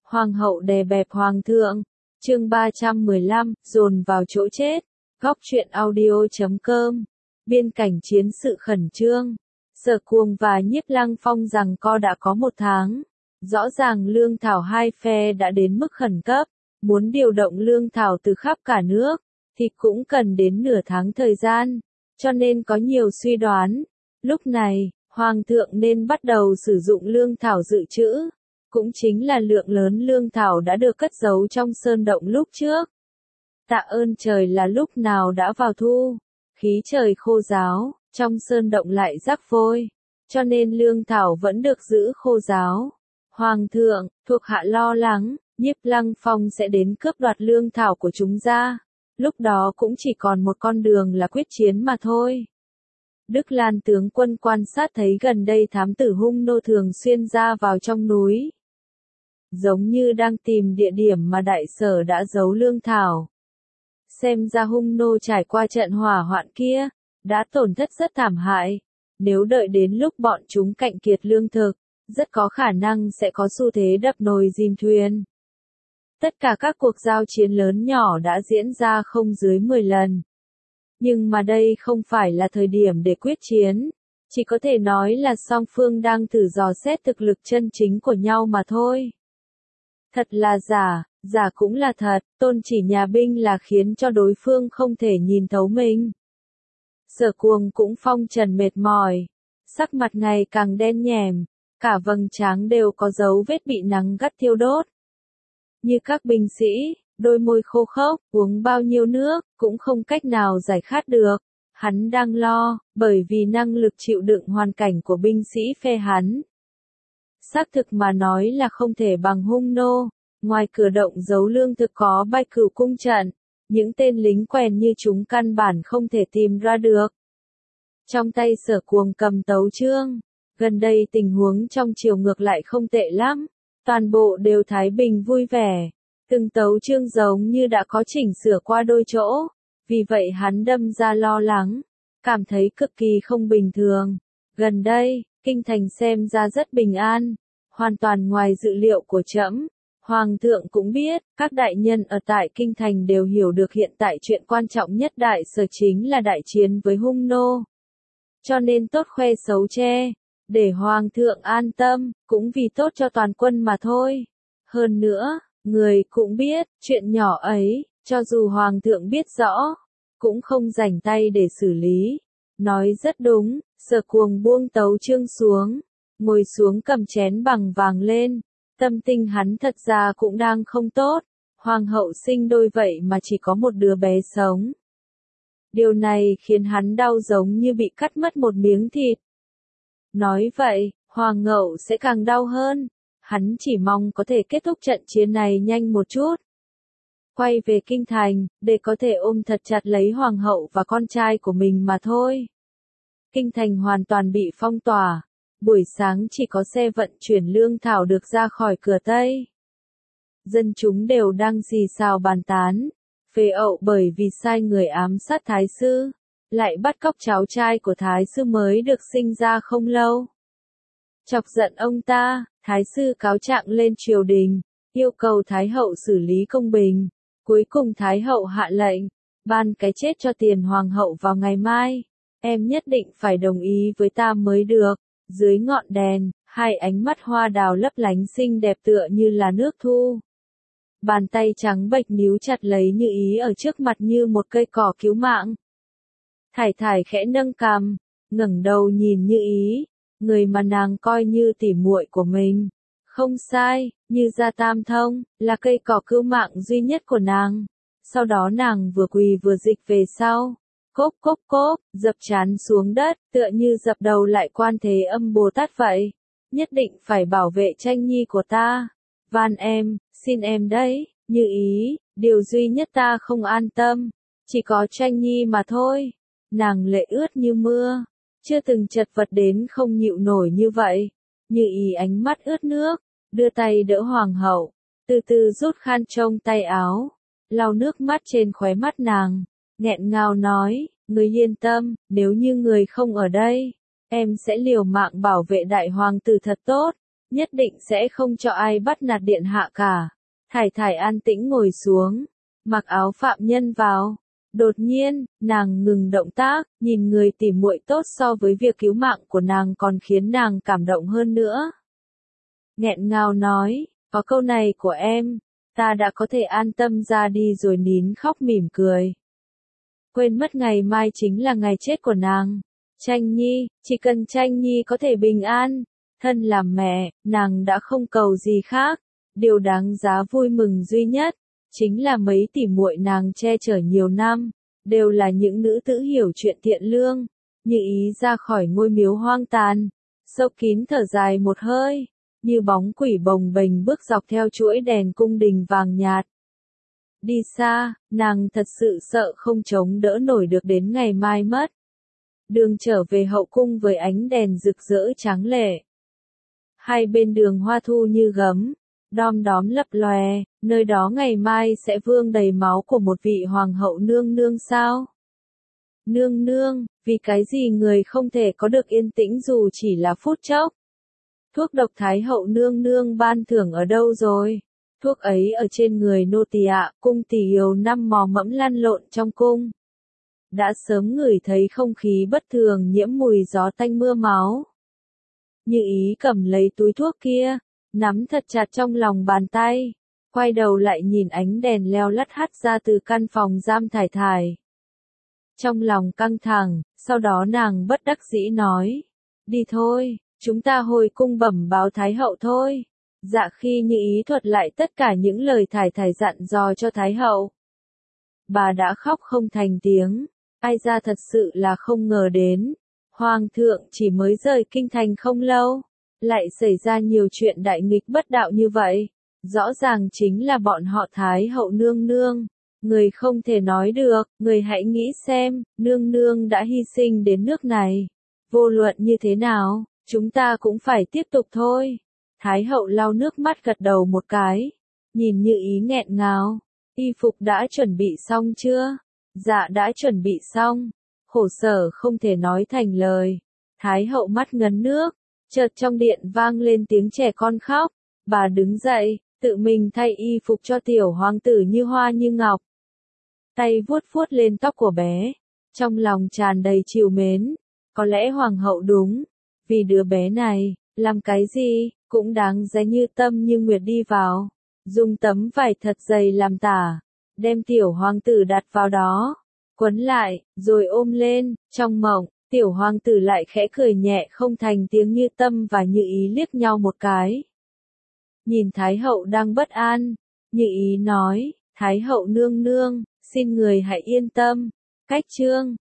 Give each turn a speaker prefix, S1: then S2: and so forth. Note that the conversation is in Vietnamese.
S1: Hoàng hậu đè bẹp hoàng thượng. Chương 315, dồn vào chỗ chết. Góc truyện audio.com. Biên cảnh chiến sự khẩn trương. Sở Cuồng và Nhiếp Lăng Phong giằng co đã có 1 tháng. Rõ ràng lương thảo hai phe đã đến mức khẩn cấp. Muốn điều động lương thảo từ khắp cả nước, thì cũng cần đến nửa tháng thời gian. Cho nên có nhiều suy đoán. Lúc này, Hoàng thượng nên bắt đầu sử dụng lương thảo dự trữ. Cũng chính là lượng lớn lương thảo đã được cất giấu trong sơn động lúc trước. Tạ ơn trời là lúc nào đã vào thu, khí trời khô ráo, trong sơn động lại rắc vôi, cho nên lương thảo vẫn được giữ khô ráo. Hoàng thượng, thuộc hạ lo lắng, Nhiếp Lăng Phong sẽ đến cướp đoạt lương thảo của chúng ra. Lúc đó cũng chỉ còn một con đường là quyết chiến mà thôi. Đức Lan tướng quân quan sát thấy gần đây thám tử hung nô thường xuyên ra vào trong núi. Giống như đang tìm địa điểm mà đại sở đã giấu lương thảo. Xem ra hung nô trải qua trận hỏa hoạn kia, đã tổn thất rất thảm hại. Nếu đợi đến lúc bọn chúng cạn kiệt lương thực, rất có khả năng sẽ có xu thế đập nồi dìm thuyền. Tất cả các cuộc giao chiến lớn nhỏ đã diễn ra không dưới 10 lần. Nhưng mà đây không phải là thời điểm để quyết chiến. Chỉ có thể nói là song phương đang thử dò xét thực lực chân chính của nhau mà thôi. Thật là giả, giả cũng là thật, tôn chỉ nhà binh là khiến cho đối phương không thể nhìn thấu mình. Sở Cuồng cũng phong trần mệt mỏi, sắc mặt ngày càng đen nhèm, cả vầng trán đều có dấu vết bị nắng gắt thiêu đốt. Như các binh sĩ, đôi môi khô khốc, uống bao nhiêu nước, cũng không cách nào giải khát được. Hắn đang lo, bởi vì năng lực chịu đựng hoàn cảnh của binh sĩ phe hắn. Xác thực mà nói là không thể bằng hung nô, ngoài cửa động giấu lương thực có Bạch Cửu cung trận, những tên lính quèn như chúng căn bản không thể tìm ra được. Trong tay Sở Cuồng cầm tấu chương, gần đây tình huống trong triều ngược lại không tệ lắm, toàn bộ đều thái bình vui vẻ, từng tấu chương giống như đã có chỉnh sửa qua đôi chỗ, vì vậy hắn đâm ra lo lắng, cảm thấy cực kỳ không bình thường. Gần đây, kinh thành xem ra rất bình an, hoàn toàn ngoài dự liệu của trẫm. Hoàng thượng cũng biết, các đại nhân ở tại kinh thành đều hiểu được hiện tại chuyện quan trọng nhất đại sở chính là đại chiến với hung nô. Cho nên tốt khoe xấu che, để hoàng thượng an tâm, cũng vì tốt cho toàn quân mà thôi. Hơn nữa, người cũng biết, chuyện nhỏ ấy, cho dù hoàng thượng biết rõ, cũng không rảnh tay để xử lý. Nói rất đúng, Sở Cuồng buông tấu chương xuống, ngồi xuống cầm chén bằng vàng lên. Tâm tình hắn thật ra cũng đang không tốt, hoàng hậu sinh đôi vậy mà chỉ có một đứa bé sống. Điều này khiến hắn đau giống như bị cắt mất một miếng thịt. Nói vậy, hoàng hậu sẽ càng đau hơn, hắn chỉ mong có thể kết thúc trận chiến này nhanh một chút. Quay về kinh thành, để có thể ôm thật chặt lấy hoàng hậu và con trai của mình mà thôi. Kinh thành hoàn toàn bị phong tỏa. Buổi sáng chỉ có xe vận chuyển lương thảo được ra khỏi cửa Tây. Dân chúng đều đang xì xào bàn tán, phế ậu bởi vì sai người ám sát thái sư, lại bắt cóc cháu trai của thái sư mới được sinh ra không lâu. Chọc giận ông ta, thái sư cáo trạng lên triều đình, yêu cầu thái hậu xử lý công bình. Cuối cùng thái hậu hạ lệnh, ban cái chết cho tiền hoàng hậu vào ngày mai. Em nhất định phải đồng ý với ta mới được. Dưới ngọn đèn, hai ánh mắt hoa đào lấp lánh xinh đẹp tựa như là nước thu. Bàn tay trắng bệch níu chặt lấy Như Ý ở trước mặt như một cây cỏ cứu mạng. Thải Thải khẽ nâng cằm, ngẩng đầu nhìn Như Ý, người mà nàng coi như tỉ muội của mình. Không sai, Như Gia Tam Thông, là cây cỏ cứu mạng duy nhất của nàng. Sau đó nàng vừa quỳ vừa dịch về sau. Cốp cốp cốp, dập trán xuống đất, tựa như dập đầu lại Quan Thế Âm Bồ Tát vậy. Nhất định phải bảo vệ Tranh Nhi của ta. Van em, xin em đấy, Như Ý, điều duy nhất ta không an tâm, chỉ có Tranh Nhi mà thôi. Nàng lệ ướt như mưa, chưa từng chật vật đến không nhịu nổi như vậy. Như Ý ánh mắt ướt nước, đưa tay đỡ hoàng hậu, từ từ rút khăn trong tay áo, lau nước mắt trên khóe mắt nàng. Nghẹn ngào nói, người yên tâm, nếu như người không ở đây, em sẽ liều mạng bảo vệ đại hoàng tử thật tốt. nhất định sẽ không cho ai bắt nạt điện hạ cả. Thải Thải an tĩnh ngồi xuống, mặc áo phạm nhân vào. Đột nhiên, nàng ngừng động tác, nhìn người tỉ muội tốt so với việc cứu mạng của nàng còn khiến nàng cảm động hơn nữa. Nghẹn ngào nói, có câu này của em, ta đã có thể an tâm ra đi rồi nín khóc mỉm cười. Quên mất ngày mai chính là ngày chết của nàng. Tranh Nhi, chỉ cần Tranh Nhi có thể bình an, thân làm mẹ, nàng đã không cầu gì khác. Điều đáng giá vui mừng duy nhất, chính là mấy tỉ muội nàng che chở nhiều năm, đều là những nữ tử hiểu chuyện thiện lương. Như Ý ra khỏi ngôi miếu hoang tàn, sâu kín thở dài một hơi, như bóng quỷ bồng bềnh bước dọc theo chuỗi đèn cung đình vàng nhạt. Đi xa, nàng thật sự sợ không chống đỡ nổi được đến ngày mai mất. Đường trở về hậu cung với ánh đèn rực rỡ tráng lệ. Hai bên đường hoa thu như gấm, đom đóm lập lòe, nơi đó ngày mai sẽ vương đầy máu của một vị hoàng hậu nương nương sao? Nương nương, vì cái gì người không thể có được yên tĩnh dù chỉ là phút chốc? Thuốc độc Thái hậu nương nương ban thưởng ở đâu rồi? Thuốc ấy ở trên người nô tỳ ạ. Cung tỷ Hiếu năm mò mẫm lăn lộn trong cung. Đã sớm ngửi thấy không khí bất thường nhiễm mùi gió tanh mưa máu. Như Ý cầm lấy túi thuốc kia, nắm thật chặt trong lòng bàn tay, quay đầu lại nhìn ánh đèn leo lắt hắt ra từ căn phòng giam Thải Thải. Trong lòng căng thẳng, sau đó nàng bất đắc dĩ nói, đi thôi, chúng ta hồi cung bẩm báo Thái hậu thôi. Dạ khi Như Ý thuật lại tất cả những lời Thải Thải dặn dò cho Thái hậu. Bà đã khóc không thành tiếng, ai ra thật sự là không ngờ đến. Hoàng thượng chỉ mới rời kinh thành không lâu, lại xảy ra nhiều chuyện đại nghịch bất đạo như vậy. Rõ ràng chính là bọn họ Thái hậu nương nương. Người không thể nói được, người hãy nghĩ xem, nương nương đã hy sinh đến nước này. Vô luận như thế nào, chúng ta cũng phải tiếp tục thôi. Thái hậu lau nước mắt gật đầu một cái, nhìn Như Ý nghẹn ngào, y phục đã chuẩn bị xong chưa? Dạ đã chuẩn bị xong. Khổ sở không thể nói thành lời. Thái hậu mắt ngấn nước, chợt trong điện vang lên tiếng trẻ con khóc. Bà đứng dậy, tự mình thay y phục cho tiểu hoàng tử như hoa như ngọc. Tay vuốt vuốt lên tóc của bé, trong lòng tràn đầy trìu mến. Có lẽ hoàng hậu đúng, vì đứa bé này, làm cái gì, cũng đáng giá như tâm như nguyệt đi vào. Dùng tấm vải thật dày làm tả, đem tiểu hoàng tử đặt vào đó, quấn lại, rồi ôm lên. Trong mộng, tiểu hoàng tử lại khẽ cười nhẹ không thành tiếng, Như Tâm và Như Ý liếc nhau một cái. Nhìn Thái hậu đang bất an, Như Ý nói, Thái hậu nương nương, xin người hãy yên tâm. Cách chương